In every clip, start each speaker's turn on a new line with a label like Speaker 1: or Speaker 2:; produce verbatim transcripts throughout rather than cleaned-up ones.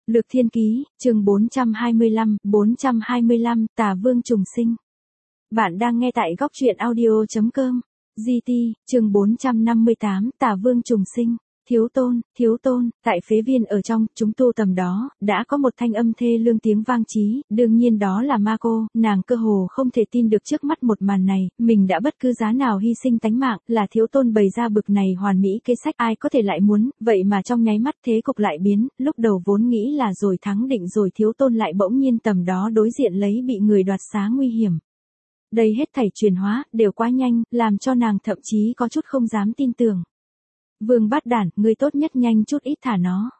Speaker 1: Lược Thiên Ký, chương bốn trăm hai mươi lăm, bốn trăm hai mươi lăm, Tà Vương trùng sinh. Bạn đang nghe tại góc truyện audio chấm com. giê tê, chương bốn trăm năm mươi tám, Tà Vương trùng sinh. Thiếu tôn, thiếu tôn, tại phế viên ở trong, chúng tu tầm đó, đã có một thanh âm thê lương tiếng vang chí, đương nhiên đó là ma cô, nàng cơ hồ không thể tin được trước mắt một màn này, mình đã bất cứ giá nào hy sinh tánh mạng, là thiếu tôn bày ra bực này hoàn mỹ kế sách, ai có thể lại muốn, vậy mà trong nháy mắt thế cục lại biến, lúc đầu vốn nghĩ là rồi thắng định rồi thiếu tôn lại bỗng nhiên tầm đó đối diện lấy bị người đoạt xá nguy hiểm. Đây hết thảy chuyển hóa, đều quá nhanh, làm cho nàng thậm chí có chút không dám tin tưởng. Vương Bát Đản, ngươi tốt nhất nhanh chút ít thả nó.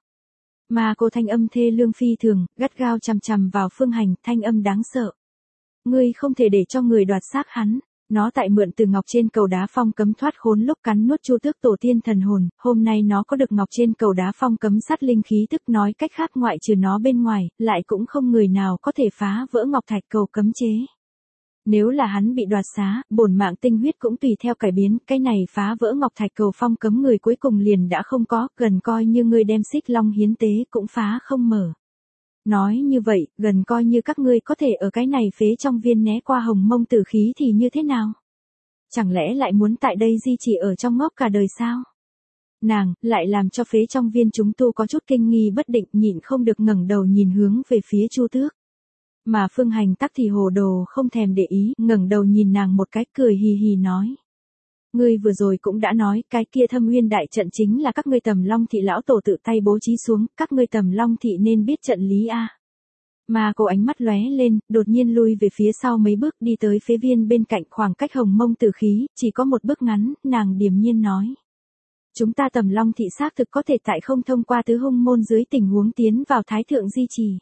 Speaker 1: Mà cô thanh âm thê lương phi thường, gắt gao chằm chằm vào Phương Hành, thanh âm đáng sợ. Ngươi không thể để cho người đoạt xác hắn. Nó tại mượn từ ngọc trên cầu đá phong cấm thoát khốn lúc cắn nuốt Chu Tước tổ tiên thần hồn, hôm nay nó có được ngọc trên cầu đá phong cấm sát linh khí, tức nói cách khác ngoại trừ nó bên ngoài, lại cũng không người nào có thể phá vỡ ngọc thạch cầu cấm chế. Nếu là hắn bị đoạt xá, bổn mạng tinh huyết cũng tùy theo cải biến, cái này phá vỡ ngọc thạch cầu phong cấm người cuối cùng liền đã không có, gần coi như ngươi đem xích long hiến tế cũng phá không mở. Nói như vậy, gần coi như các ngươi có thể ở cái này phế trong viên né qua hồng mông tử khí thì như thế nào? Chẳng lẽ lại muốn tại đây di chỉ ở trong ngốc cả đời sao? Nàng, lại làm cho phế trong viên chúng tu có chút kinh nghi bất định, nhịn không được ngẩng đầu nhìn hướng về phía Chu Tước. Mà Phương Hành tắc thì hồ đồ không thèm để ý, ngẩng đầu nhìn nàng một cái cười hì hì nói. Ngươi vừa rồi cũng đã nói, cái kia Thâm Uyên đại trận chính là các ngươi Tầm Long thị lão tổ tự tay bố trí xuống, các ngươi Tầm Long thị nên biết trận lý a. Mà cô ánh mắt lóe lên, đột nhiên lui về phía sau mấy bước đi tới phế viên bên cạnh khoảng cách hồng mông tử khí, chỉ có một bước ngắn, nàng điềm nhiên nói. Chúng ta Tầm Long thị xác thực có thể tại không thông qua tứ hung môn dưới tình huống tiến vào thái thượng di trì.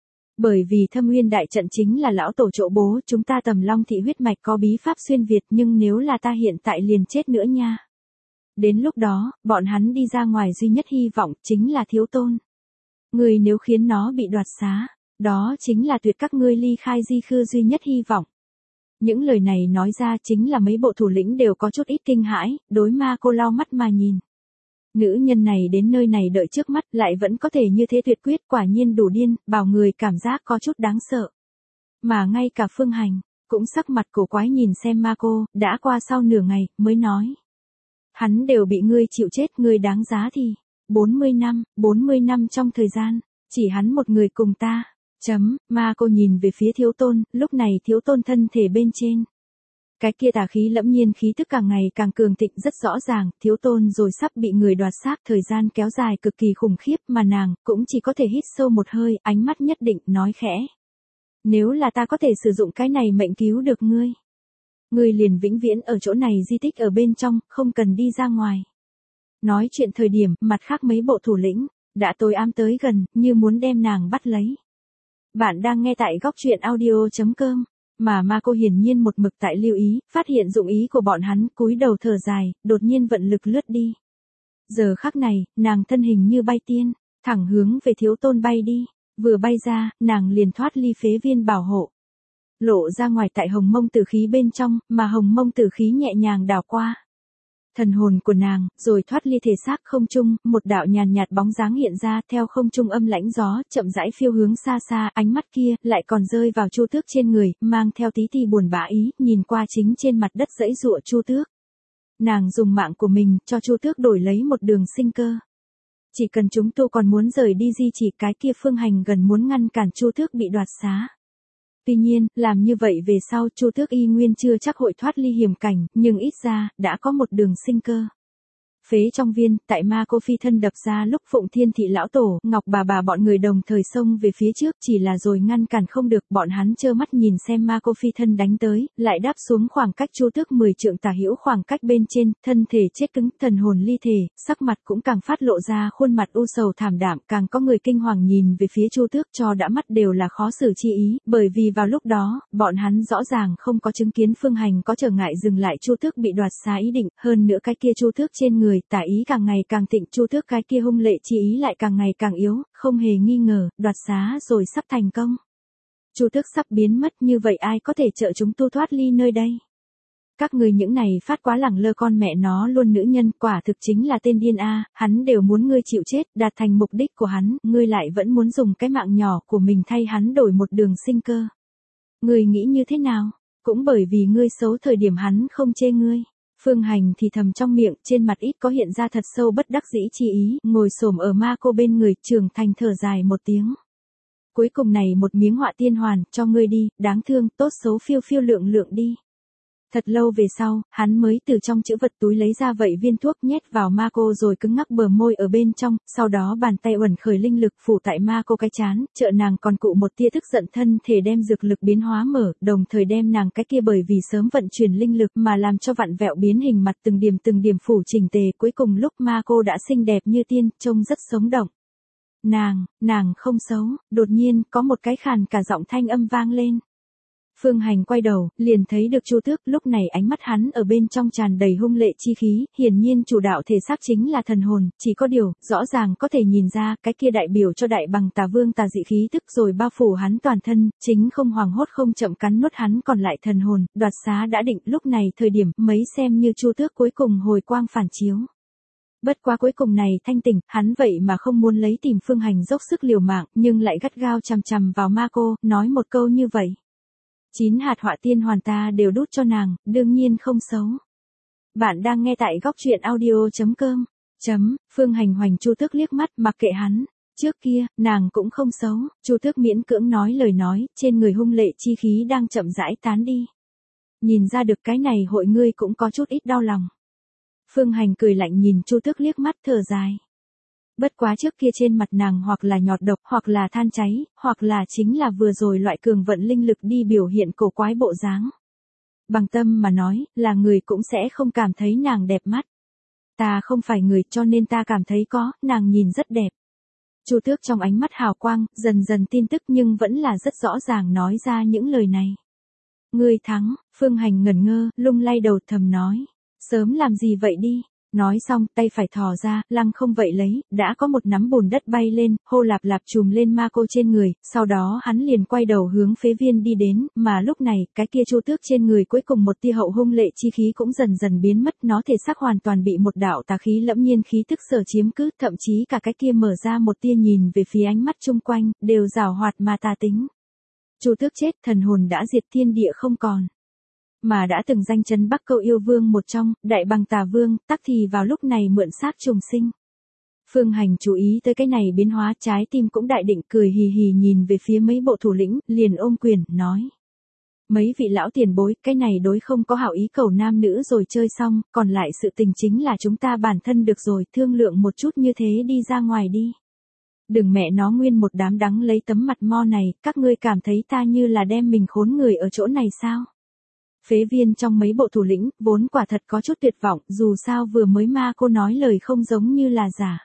Speaker 1: Bởi vì Thâm Uyên đại trận chính là lão tổ chỗ bố, chúng ta Tầm Long thị huyết mạch có bí pháp xuyên Việt, nhưng nếu là ta hiện tại liền chết nữa nha. Đến lúc đó, bọn hắn đi ra ngoài duy nhất hy vọng chính là thiếu tôn. Người nếu khiến nó bị đoạt xá, đó chính là tuyệt các ngươi ly khai di khư duy nhất hy vọng. Những lời này nói ra chính là mấy bộ thủ lĩnh đều có chút ít kinh hãi, đối ma cô lau mắt mà nhìn. Nữ nhân này đến nơi này đợi trước mắt lại vẫn có thể như thế tuyệt quyết, quả nhiên đủ điên, bảo người cảm giác có chút đáng sợ. Mà ngay cả Phương Hành, cũng sắc mặt cổ quái nhìn xem ma cô, đã qua sau nửa ngày, mới nói. Hắn đều bị ngươi chịu chết, ngươi đáng giá thì, bốn mươi năm, bốn mươi năm trong thời gian, chỉ hắn một người cùng ta, chấm, ma cô nhìn về phía thiếu tôn, lúc này thiếu tôn thân thể bên trên. Cái kia tà khí lẫm nhiên khí tức càng ngày càng cường thịnh rất rõ ràng, thiếu tôn rồi sắp bị người đoạt xác, thời gian kéo dài cực kỳ khủng khiếp mà nàng cũng chỉ có thể hít sâu một hơi, ánh mắt nhất định, nói khẽ. Nếu là ta có thể sử dụng cái này mệnh cứu được ngươi. Ngươi liền vĩnh viễn ở chỗ này di tích ở bên trong, không cần đi ra ngoài. Nói chuyện thời điểm, mặt khác mấy bộ thủ lĩnh, đã tối ám tới gần, như muốn đem nàng bắt lấy. Bạn đang nghe tại góc truyện audio chấm com. Mà ma cô hiển nhiên một mực tại lưu ý, phát hiện dụng ý của bọn hắn, cúi đầu thở dài, đột nhiên vận lực lướt đi. Giờ khắc này, nàng thân hình như bay tiên, thẳng hướng về thiếu tôn bay đi, vừa bay ra, nàng liền thoát ly phế viên bảo hộ. Lộ ra ngoài tại hồng mông tử khí bên trong, mà hồng mông tử khí nhẹ nhàng đảo qua. Thần hồn của nàng, rồi thoát ly thể xác không trung, một đạo nhàn nhạt bóng dáng hiện ra, theo không trung âm lãnh gió, chậm rãi phiêu hướng xa xa, ánh mắt kia, lại còn rơi vào Chu Tước trên người, mang theo tí ti buồn bã ý, nhìn qua chính trên mặt đất dãy giụa Chu Tước. Nàng dùng mạng của mình, cho Chu Tước đổi lấy một đường sinh cơ. Chỉ cần chúng tu còn muốn rời đi di chỉ, cái kia Phương Hành gần muốn ngăn cản Chu Tước bị đoạt xá. Tuy nhiên, làm như vậy về sau Chu Tước y nguyên chưa chắc hội thoát ly hiểm cảnh, nhưng ít ra, đã có một đường sinh cơ. Phế trong viên, tại ma cô phi thân đập ra lúc Phụng Thiên thị lão tổ, Ngọc bà bà bọn người đồng thời xông về phía trước, chỉ là rồi ngăn cản không được, bọn hắn trơ mắt nhìn xem ma cô phi thân đánh tới, lại đáp xuống khoảng cách Chu Tước mười trượng tả hữu khoảng cách bên trên, thân thể chết cứng, thần hồn ly thể, sắc mặt cũng càng phát lộ ra khuôn mặt u sầu thảm đạm, càng có người kinh hoàng nhìn về phía Chu Tước cho đã mắt đều là khó xử chi ý, bởi vì vào lúc đó, bọn hắn rõ ràng không có chứng kiến Phương Hành có trở ngại dừng lại Chu Tước bị đoạt xá ý định, hơn nữa cái kia Chu Tước trên người, tà ý càng ngày càng thịnh, Chu Tước cái kia hung lệ chi ý lại càng ngày càng yếu, không hề nghi ngờ, đoạt xá rồi sắp thành công. Chu Tước sắp biến mất, như vậy ai có thể trợ chúng tu thoát ly nơi đây? Các ngươi những này phát quá lẳng lơ con mẹ nó luôn nữ nhân, quả thực chính là tên điên a, hắn đều muốn ngươi chịu chết, đạt thành mục đích của hắn, ngươi lại vẫn muốn dùng cái mạng nhỏ của mình thay hắn đổi một đường sinh cơ. Ngươi nghĩ như thế nào? Cũng bởi vì ngươi xấu thời điểm hắn không chê ngươi. Phương Hành thì thầm trong miệng, trên mặt ít có hiện ra thật sâu bất đắc dĩ chi ý, ngồi xổm ở ma cô bên người, Trường Thành thở dài một tiếng. Cuối cùng này một miếng họa tiên hoàn, cho ngươi đi, đáng thương, tốt xấu phiêu phiêu lượng lượng đi. Thật lâu về sau, hắn mới từ trong chữ vật túi lấy ra vậy viên thuốc nhét vào ma cô rồi cứng ngắc bờ môi ở bên trong, sau đó bàn tay uẩn khởi linh lực phủ tại ma cô cái chán, trợ nàng còn cụ một tia tức giận thân thể đem dược lực biến hóa mở, đồng thời đem nàng cái kia bởi vì sớm vận chuyển linh lực mà làm cho vặn vẹo biến hình mặt từng điểm từng điểm phủ chỉnh tề, cuối cùng lúc ma cô đã xinh đẹp như tiên, trông rất sống động. Nàng, nàng không xấu, đột nhiên có một cái khàn cả giọng thanh âm vang lên. Phương Hành quay đầu, liền thấy được Chu Tước, lúc này ánh mắt hắn ở bên trong tràn đầy hung lệ chi khí, hiển nhiên chủ đạo thể xác chính là thần hồn, chỉ có điều, rõ ràng có thể nhìn ra, cái kia đại biểu cho đại bằng tà vương tà dị khí tức rồi bao phủ hắn toàn thân, chính không hoảng hốt không chậm cắn nuốt hắn còn lại thần hồn, đoạt xá đã định, lúc này thời điểm, mấy xem như Chu Tước cuối cùng hồi quang phản chiếu. Bất quá cuối cùng này thanh tỉnh, hắn vậy mà không muốn lấy tìm Phương Hành dốc sức liều mạng, nhưng lại gắt gao chằm chằm vào ma cô, nói một câu như vậy. Chín hạt họa tiên hoàn ta đều đút cho nàng, đương nhiên không xấu. Bạn đang nghe tại góc truyện audio chấm com. Chấm, Phương Hành hoành Chu Tước liếc mắt mặc kệ hắn. Trước kia, nàng cũng không xấu, Chu Tước miễn cưỡng nói lời nói, trên người hung lệ chi khí đang chậm rãi tán đi. Nhìn ra được cái này hội ngươi cũng có chút ít đau lòng. Phương Hành cười lạnh nhìn Chu Tước liếc mắt thở dài. Bất quá trước kia trên mặt nàng hoặc là nhọt độc, hoặc là than cháy, hoặc là chính là vừa rồi loại cường vận linh lực đi biểu hiện cổ quái bộ dáng. Bằng tâm mà nói, là người cũng sẽ không cảm thấy nàng đẹp mắt. Ta không phải người cho nên ta cảm thấy có, nàng nhìn rất đẹp. Chu Tước trong ánh mắt hào quang, dần dần tin tức nhưng vẫn là rất rõ ràng nói ra những lời này. Ngươi thắng, Phương Hành ngẩn ngơ, lung lay đầu thầm nói. Sớm làm gì vậy đi. Nói xong, tay phải thò ra, lăng không vậy lấy, đã có một nắm bùn đất bay lên, hô lạp lạp trùm lên ma cô trên người, sau đó hắn liền quay đầu hướng phế viên đi đến, mà lúc này, cái kia Chu Tước trên người cuối cùng một tia hậu hung lệ chi khí cũng dần dần biến mất, nó thể xác hoàn toàn bị một đạo tà khí lẫm nhiên khí tức sở chiếm cứ, thậm chí cả cái kia mở ra một tia nhìn về phía ánh mắt chung quanh, đều giảo hoạt mà tà tính. Chu Tước chết, thần hồn đã diệt, thiên địa không còn. Mà đã từng danh chấn Bắc Câu yêu vương một trong, đại bằng tà vương, tắc thì vào lúc này mượn xác trùng sinh. Phương Hành chú ý tới cái này biến hóa, trái tim cũng đại định, cười hì hì nhìn về phía mấy bộ thủ lĩnh, liền ôm quyền, nói. Mấy vị lão tiền bối, cái này đối không có hảo ý cầu nam nữ rồi chơi xong, còn lại sự tình chính là chúng ta bản thân được rồi, thương lượng một chút như thế đi ra ngoài đi. Đừng mẹ nó nguyên một đám đắng lấy tấm mặt mo này, các ngươi cảm thấy ta như là đem mình khốn người ở chỗ này sao? Phế viên trong mấy bộ thủ lĩnh, vốn quả thật có chút tuyệt vọng, dù sao vừa mới ma cô nói lời không giống như là giả.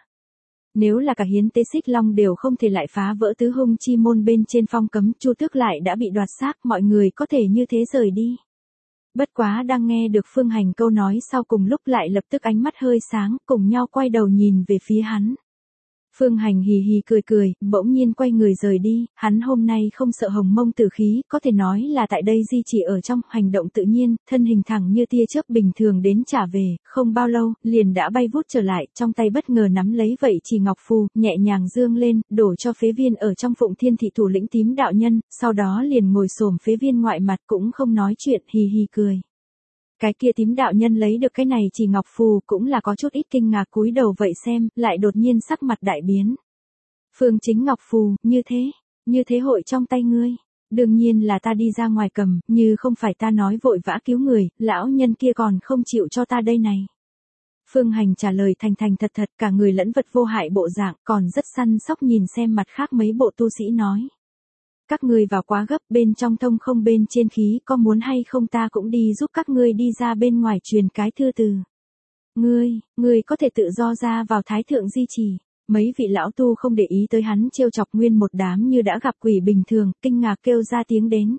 Speaker 1: Nếu là cả hiến tế xích long đều không thể lại phá vỡ tứ hung chi môn bên trên phong cấm, Chu Tước lại đã bị đoạt xác, mọi người có thể như thế rời đi. Bất quá đang nghe được Phương Hành câu nói sau cùng lúc lại lập tức ánh mắt hơi sáng, cùng nhau quay đầu nhìn về phía hắn. Phương Hành hì hì cười cười, bỗng nhiên quay người rời đi, hắn hôm nay không sợ hồng mông tử khí, có thể nói là tại đây di chỉ ở trong, hành động tự nhiên, thân hình thẳng như tia chớp bình thường đến trả về, không bao lâu, liền đã bay vút trở lại, trong tay bất ngờ nắm lấy vậy chỉ ngọc phù, nhẹ nhàng dương lên, đổ cho phế viên ở trong Phụng Thiên thị thủ lĩnh tím đạo nhân, sau đó liền ngồi xổm phế viên ngoại mặt cũng không nói chuyện, hì hì cười. Cái kia tím đạo nhân lấy được cái này chỉ ngọc phù cũng là có chút ít kinh ngạc cúi đầu vậy xem, lại đột nhiên sắc mặt đại biến. Phương Chính ngọc phù, như thế, như thế hội trong tay ngươi. Đương nhiên là ta đi ra ngoài cầm, như không phải ta nói vội vã cứu người, lão nhân kia còn không chịu cho ta đây này. Phương Hành trả lời thành thành thật thật, cả người lẫn vật vô hại bộ dạng, còn rất săn sóc nhìn xem mặt khác mấy bộ tu sĩ nói. Các ngươi vào quá gấp, bên trong thông không bên trên khí, có muốn hay không ta cũng đi giúp các ngươi đi ra bên ngoài truyền cái thư từ. Ngươi, ngươi có thể tự do ra vào thái thượng di trì. Mấy vị lão tu không để ý tới hắn trêu chọc nguyên một đám như đã gặp quỷ bình thường, kinh ngạc kêu ra tiếng đến.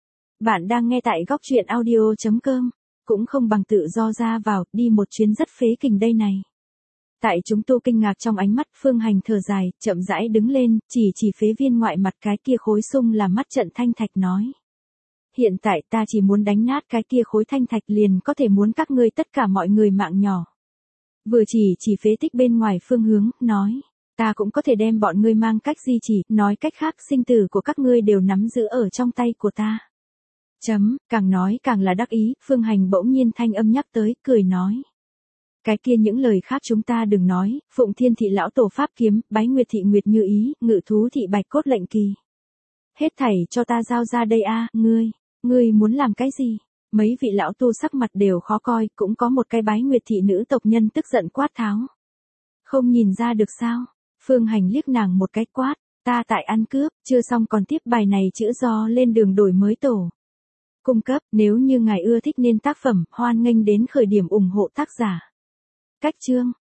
Speaker 1: Bạn đang nghe tại góc truyện audio chấm com, cũng không bằng tự do ra vào, đi một chuyến rất phế kình đây này. Tại chúng tu kinh ngạc trong ánh mắt, Phương Hành thở dài, chậm rãi đứng lên, chỉ chỉ phế viên ngoại mặt cái kia khối sung làm mắt trận thanh thạch nói. hiện tại ta chỉ muốn đánh nát cái kia khối thanh thạch liền có thể muốn các ngươi tất cả mọi người mạng nhỏ. Vừa chỉ chỉ phế tích bên ngoài phương hướng, nói, ta cũng có thể đem bọn ngươi mang cách di chỉ, nói cách khác sinh tử của các ngươi đều nắm giữ ở trong tay của ta. Chấm, càng nói càng là đắc ý, Phương Hành bỗng nhiên thanh âm nhắc tới, cười nói. Cái kia những lời khác chúng ta đừng nói, Phụng Thiên thị lão tổ pháp kiếm, Bái Nguyệt thị Nguyệt Như Ý, Ngự Thú thị Bạch Cốt lệnh kỳ. Hết thảy cho ta giao ra đây a, ngươi, ngươi muốn làm cái gì? Mấy vị lão tu sắc mặt đều khó coi, cũng có một cái Bái Nguyệt thị nữ tộc nhân tức giận quát tháo. Không nhìn ra được sao? Phương Hành liếc nàng một cái quát, ta tại ăn cướp, chưa xong còn tiếp bài này chữ do lên đường đổi mới tổ. Cung cấp, nếu như ngài ưa thích nên tác phẩm, hoan nghênh đến khởi điểm ủng hộ tác giả. Cách chương